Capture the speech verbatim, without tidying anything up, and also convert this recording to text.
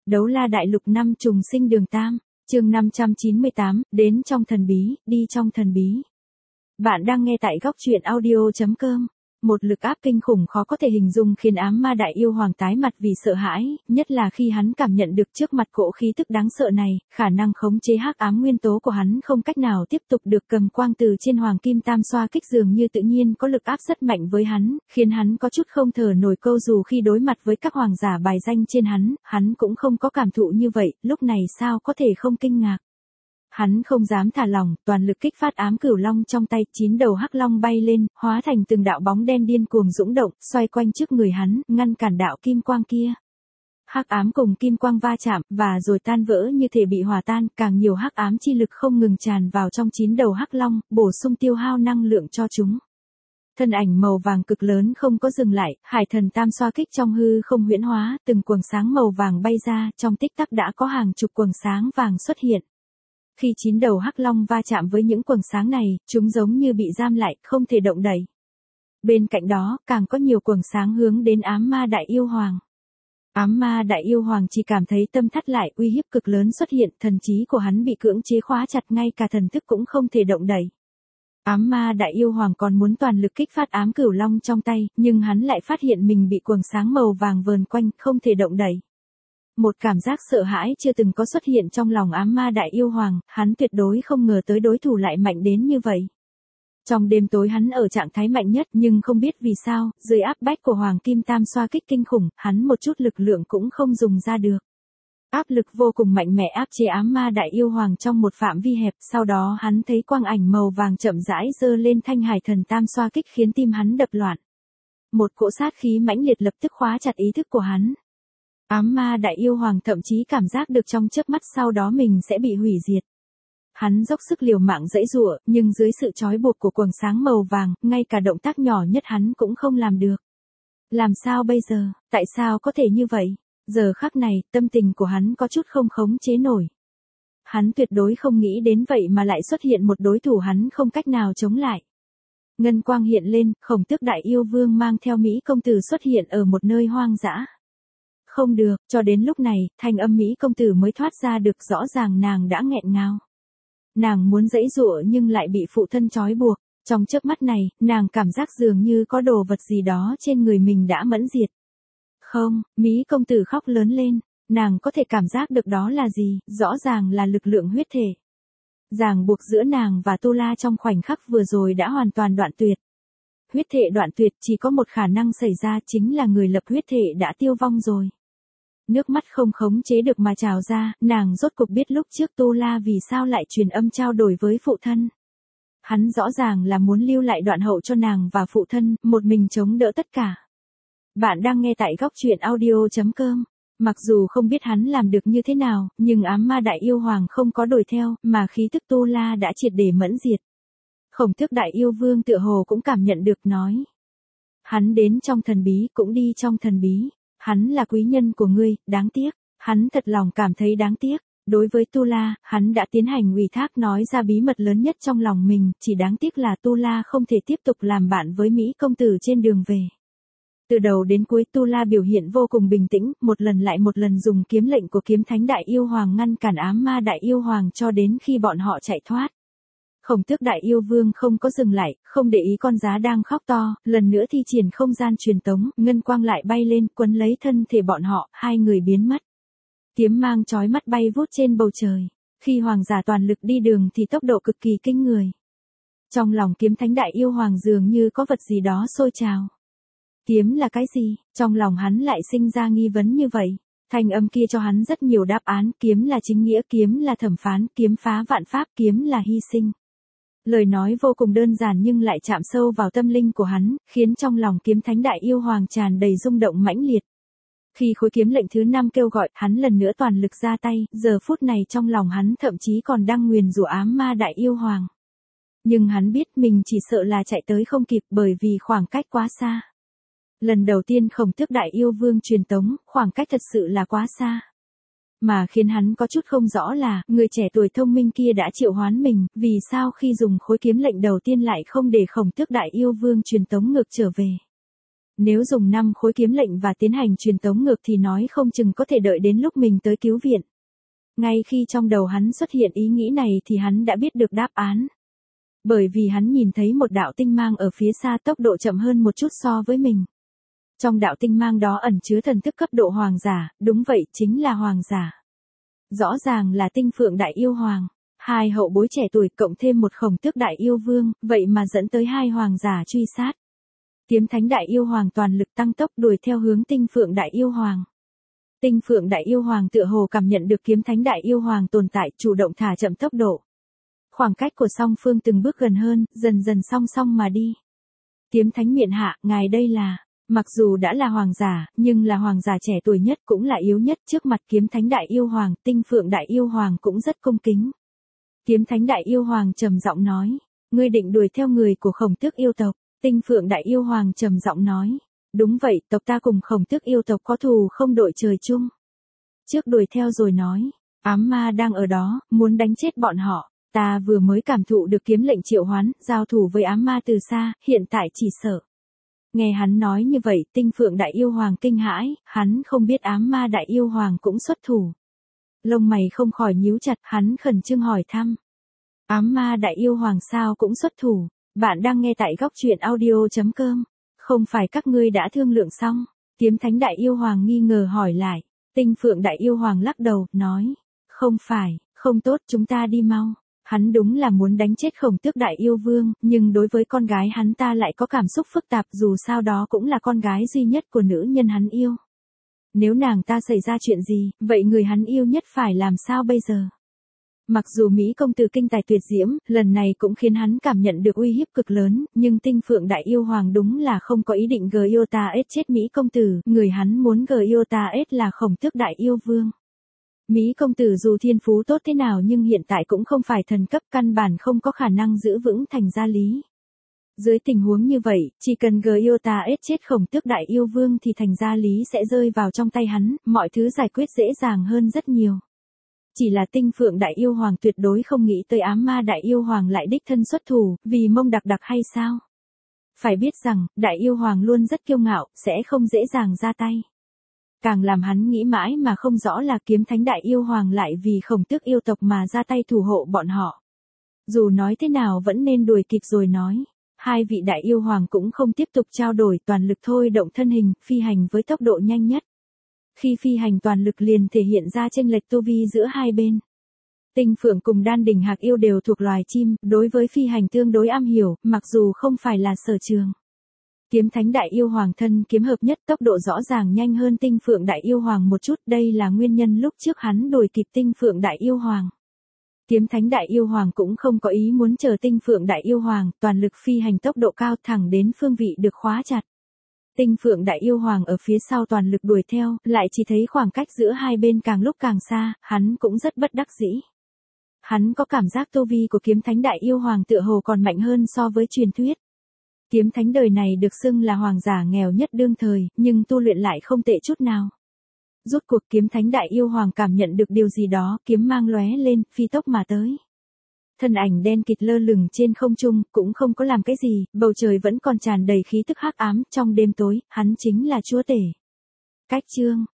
Đấu La Đại Lục năm trùng sinh đường tam, chương năm trăm chín mươi tám, đến trong thần bí, đi trong thần bí. Bạn đang nghe tại góc truyện audio chấm com. Một lực áp kinh khủng khó có thể hình dung khiến ám ma đại yêu hoàng tái mặt vì sợ hãi, nhất là khi hắn cảm nhận được trước mặt cỗ khí tức đáng sợ này, khả năng khống chế hắc ám nguyên tố của hắn không cách nào tiếp tục được cầm quang từ trên hoàng kim tam xoa kích dường như tự nhiên có lực áp rất mạnh với hắn, khiến hắn có chút không thở nổi câu dù khi đối mặt với các hoàng giả bài danh trên hắn, hắn cũng không có cảm thụ như vậy, lúc này sao có thể không kinh ngạc. Hắn không dám thả lỏng, toàn lực kích phát ám cửu long trong tay, chín đầu hắc long bay lên, hóa thành từng đạo bóng đen điên cuồng dũng động, xoay quanh trước người hắn, ngăn cản đạo kim quang kia. Hắc ám cùng kim quang va chạm, và rồi tan vỡ như thể bị hòa tan, càng nhiều hắc ám chi lực không ngừng tràn vào trong chín đầu hắc long, bổ sung tiêu hao năng lượng cho chúng. Thân ảnh màu vàng cực lớn không có dừng lại, hải thần tam xoa kích trong hư không huyễn hóa, từng quầng sáng màu vàng bay ra, trong tích tắc đã có hàng chục quầng sáng vàng xuất hiện. Khi chín đầu hắc long va chạm với những quầng sáng này, chúng giống như bị giam lại, không thể động đậy. Bên cạnh đó, càng có nhiều quầng sáng hướng đến ám ma đại yêu hoàng. Ám ma đại yêu hoàng chỉ cảm thấy tâm thắt lại, uy hiếp cực lớn xuất hiện, thần trí của hắn bị cưỡng chế khóa chặt, ngay cả thần thức cũng không thể động đậy. Ám ma đại yêu hoàng còn muốn toàn lực kích phát ám cửu long trong tay, nhưng hắn lại phát hiện mình bị quầng sáng màu vàng vờn quanh, không thể động đậy. Một cảm giác sợ hãi chưa từng có xuất hiện trong lòng ám ma đại yêu hoàng, hắn tuyệt đối không ngờ tới đối thủ lại mạnh đến như vậy. Trong đêm tối hắn ở trạng thái mạnh nhất, nhưng không biết vì sao, dưới áp bách của hoàng kim tam xoa kích kinh khủng, hắn một chút lực lượng cũng không dùng ra được. Áp lực vô cùng mạnh mẽ áp chế ám ma đại yêu hoàng trong một phạm vi hẹp, sau đó hắn thấy quang ảnh màu vàng chậm rãi giơ lên thanh hải thần tam xoa kích khiến tim hắn đập loạn. Một cỗ sát khí mãnh liệt lập tức khóa chặt ý thức của hắn. Ám ma đại yêu hoàng thậm chí cảm giác được trong chớp mắt sau đó mình sẽ bị hủy diệt. Hắn dốc sức liều mạng giãy giụa, nhưng dưới sự trói buộc của quầng sáng màu vàng, ngay cả động tác nhỏ nhất hắn cũng không làm được. Làm sao bây giờ, tại sao có thể như vậy? Giờ khắc này, tâm tình của hắn có chút không khống chế nổi. Hắn tuyệt đối không nghĩ đến vậy mà lại xuất hiện một đối thủ hắn không cách nào chống lại. Ngân quang hiện lên, Khổng Tước đại yêu vương mang theo Mỹ công tử xuất hiện ở một nơi hoang dã. Không được, cho đến lúc này, thanh âm Mỹ công tử mới thoát ra được, rõ ràng nàng đã nghẹn ngào. Nàng muốn giãy giụa nhưng lại bị phụ thân trói buộc, trong chớp mắt này, nàng cảm giác dường như có đồ vật gì đó trên người mình đã mẫn diệt. Không, Mỹ công tử khóc lớn lên, nàng có thể cảm giác được đó là gì, rõ ràng là lực lượng huyết thể. Ràng buộc giữa nàng và Tu La trong khoảnh khắc vừa rồi đã hoàn toàn đoạn tuyệt. Huyết thể đoạn tuyệt chỉ có một khả năng xảy ra, chính là người lập huyết thể đã tiêu vong rồi. Nước mắt không khống chế được mà trào ra, nàng rốt cục biết lúc trước Tu La vì sao lại truyền âm trao đổi với phụ thân. Hắn rõ ràng là muốn lưu lại đoạn hậu cho nàng và phụ thân, một mình chống đỡ tất cả. Bạn đang nghe tại góc truyện audio chấm com. Mặc dù không biết hắn làm được như thế nào, nhưng ám ma đại yêu hoàng không có đuổi theo, mà khí tức Tu La đã triệt để mẫn diệt. Khổng Tước đại yêu vương tựa hồ cũng cảm nhận được, nói. Hắn đến trong thần bí, cũng đi trong thần bí. Hắn là quý nhân của ngươi, đáng tiếc. Hắn thật lòng cảm thấy đáng tiếc. Đối với Tu La, hắn đã tiến hành ủy thác nói ra bí mật lớn nhất trong lòng mình, chỉ đáng tiếc là Tu La không thể tiếp tục làm bạn với Mỹ công tử trên đường về. Từ đầu đến cuối Tu La biểu hiện vô cùng bình tĩnh, một lần lại một lần dùng kiếm lệnh của kiếm thánh đại yêu hoàng ngăn cản ám ma đại yêu hoàng cho đến khi bọn họ chạy thoát. Khổng Tước đại yêu vương không có dừng lại, không để ý con giá đang khóc to, lần nữa thi triển không gian truyền tống, ngân quang lại bay lên, quấn lấy thân thể bọn họ, hai người biến mất. Kiếm mang chói mắt bay vút trên bầu trời. Khi hoàng giả toàn lực đi đường thì tốc độ cực kỳ kinh người. Trong lòng kiếm thánh đại yêu hoàng dường như có vật gì đó sôi trào. Kiếm là cái gì? Trong lòng hắn lại sinh ra nghi vấn như vậy. Thanh âm kia cho hắn rất nhiều đáp án, kiếm là chính nghĩa, kiếm là thẩm phán, kiếm phá vạn pháp, kiếm là hy sinh. Lời nói vô cùng đơn giản nhưng lại chạm sâu vào tâm linh của hắn, khiến trong lòng kiếm thánh đại yêu hoàng tràn đầy rung động mãnh liệt. Khi khối kiếm lệnh thứ năm kêu gọi, hắn lần nữa toàn lực ra tay, giờ phút này trong lòng hắn thậm chí còn đang nguyền rủa ám ma đại yêu hoàng. Nhưng hắn biết mình chỉ sợ là chạy tới không kịp bởi vì khoảng cách quá xa. Lần đầu tiên Khổng Tước đại yêu vương truyền tống, khoảng cách thật sự là quá xa. Mà khiến hắn có chút không rõ là, người trẻ tuổi thông minh kia đã triệu hoán mình, vì sao khi dùng khối kiếm lệnh đầu tiên lại không để Khổng Tước đại yêu vương truyền tống ngược trở về. Nếu dùng năm khối kiếm lệnh và tiến hành truyền tống ngược thì nói không chừng có thể đợi đến lúc mình tới cứu viện. Ngay khi trong đầu hắn xuất hiện ý nghĩ này thì hắn đã biết được đáp án. Bởi vì hắn nhìn thấy một đạo tinh mang ở phía xa tốc độ chậm hơn một chút so với mình. Trong đạo tinh mang đó ẩn chứa thần thức cấp độ hoàng giả, đúng vậy chính là hoàng giả. Rõ ràng là tinh phượng đại yêu hoàng, hai hậu bối trẻ tuổi cộng thêm một khổng tước đại yêu vương, vậy mà dẫn tới hai hoàng giả truy sát. Kiếm thánh đại yêu hoàng toàn lực tăng tốc đuổi theo hướng tinh phượng đại yêu hoàng. Tinh phượng đại yêu hoàng tựa hồ cảm nhận được kiếm thánh đại yêu hoàng tồn tại, chủ động thả chậm tốc độ. Khoảng cách của song phương từng bước gần hơn, dần dần song song mà đi. Kiếm thánh miện hạ, ngài đây là, mặc dù đã là hoàng giả, nhưng là hoàng giả trẻ tuổi nhất cũng là yếu nhất trước mặt kiếm thánh đại yêu hoàng, tinh phượng đại yêu hoàng cũng rất cung kính. Kiếm thánh đại yêu hoàng trầm giọng nói, ngươi định đuổi theo người của khổng tước yêu tộc, tinh phượng đại yêu hoàng trầm giọng nói, đúng vậy, tộc ta cùng khổng tước yêu tộc có thù không đội trời chung. Trước đuổi theo rồi nói, ám ma đang ở đó, muốn đánh chết bọn họ. Ta vừa mới cảm thụ được kiếm lệnh triệu hoán, giao thủ với ám ma từ xa, hiện tại chỉ sợ. Nghe hắn nói như vậy, tinh phượng đại yêu hoàng kinh hãi, hắn không biết ám ma đại yêu hoàng cũng xuất thủ. Lông mày không khỏi nhíu chặt, hắn khẩn trương hỏi thăm. Ám ma đại yêu hoàng sao cũng xuất thủ, bạn đang nghe tại góc truyện audio.com. Không phải các ngươi đã thương lượng xong, kiếm thánh đại yêu hoàng nghi ngờ hỏi lại. Tinh phượng đại yêu hoàng lắc đầu, nói, không phải, không tốt, chúng ta đi mau. Hắn đúng là muốn đánh chết khổng tước đại yêu vương, nhưng đối với con gái hắn ta lại có cảm xúc phức tạp, dù sao đó cũng là con gái duy nhất của nữ nhân hắn yêu. Nếu nàng ta xảy ra chuyện gì, vậy người hắn yêu nhất phải làm sao bây giờ? Mặc dù Mỹ công tử kinh tài tuyệt diễm, lần này cũng khiến hắn cảm nhận được uy hiếp cực lớn, nhưng tinh phượng đại yêu hoàng đúng là không có ý định Giota S chết Mỹ công tử, người hắn muốn Giota S là khổng tước đại yêu vương. Mỹ công tử dù thiên phú tốt thế nào nhưng hiện tại cũng không phải thần cấp, căn bản không có khả năng giữ vững thành gia lý. Dưới tình huống như vậy, chỉ cần Giota S chết khổng tước đại yêu vương thì thành gia lý sẽ rơi vào trong tay hắn, mọi thứ giải quyết dễ dàng hơn rất nhiều. Chỉ là tinh phượng đại yêu hoàng tuyệt đối không nghĩ tới ám ma đại yêu hoàng lại đích thân xuất thủ, vì mông đặc đặc hay sao? Phải biết rằng, đại yêu hoàng luôn rất kiêu ngạo, sẽ không dễ dàng ra tay. Càng làm hắn nghĩ mãi mà không rõ là kiếm thánh đại yêu hoàng lại vì khổng tước yêu tộc mà ra tay thủ hộ bọn họ. Dù nói thế nào vẫn nên đuổi kịp rồi nói. Hai vị đại yêu hoàng cũng không tiếp tục trao đổi, toàn lực thôi động thân hình, phi hành với tốc độ nhanh nhất. Khi phi hành toàn lực liền thể hiện ra chênh lệch tu vi giữa hai bên. Tinh phượng cùng đan đỉnh hạc yêu đều thuộc loài chim, đối với phi hành tương đối am hiểu, mặc dù không phải là sở trường. Kiếm thánh đại yêu hoàng thân kiếm hợp nhất, tốc độ rõ ràng nhanh hơn tinh phượng đại yêu hoàng một chút, đây là nguyên nhân lúc trước hắn đuổi kịp tinh phượng đại yêu hoàng. Kiếm thánh đại yêu hoàng cũng không có ý muốn chờ tinh phượng đại yêu hoàng, toàn lực phi hành tốc độ cao thẳng đến phương vị được khóa chặt. Tinh phượng đại yêu hoàng ở phía sau toàn lực đuổi theo, lại chỉ thấy khoảng cách giữa hai bên càng lúc càng xa, hắn cũng rất bất đắc dĩ. Hắn có cảm giác tu vi của kiếm thánh đại yêu hoàng tựa hồ còn mạnh hơn so với truyền thuyết. Kiếm thánh đời này được xưng là hoàng giả nghèo nhất đương thời, nhưng tu luyện lại không tệ chút nào. Rốt cuộc kiếm thánh đại yêu hoàng cảm nhận được điều gì đó, kiếm mang lóe lên, phi tốc mà tới. Thân ảnh đen kịt lơ lửng trên không trung, cũng không có làm cái gì, bầu trời vẫn còn tràn đầy khí tức hắc ám, trong đêm tối, hắn chính là chúa tể. Cách chương,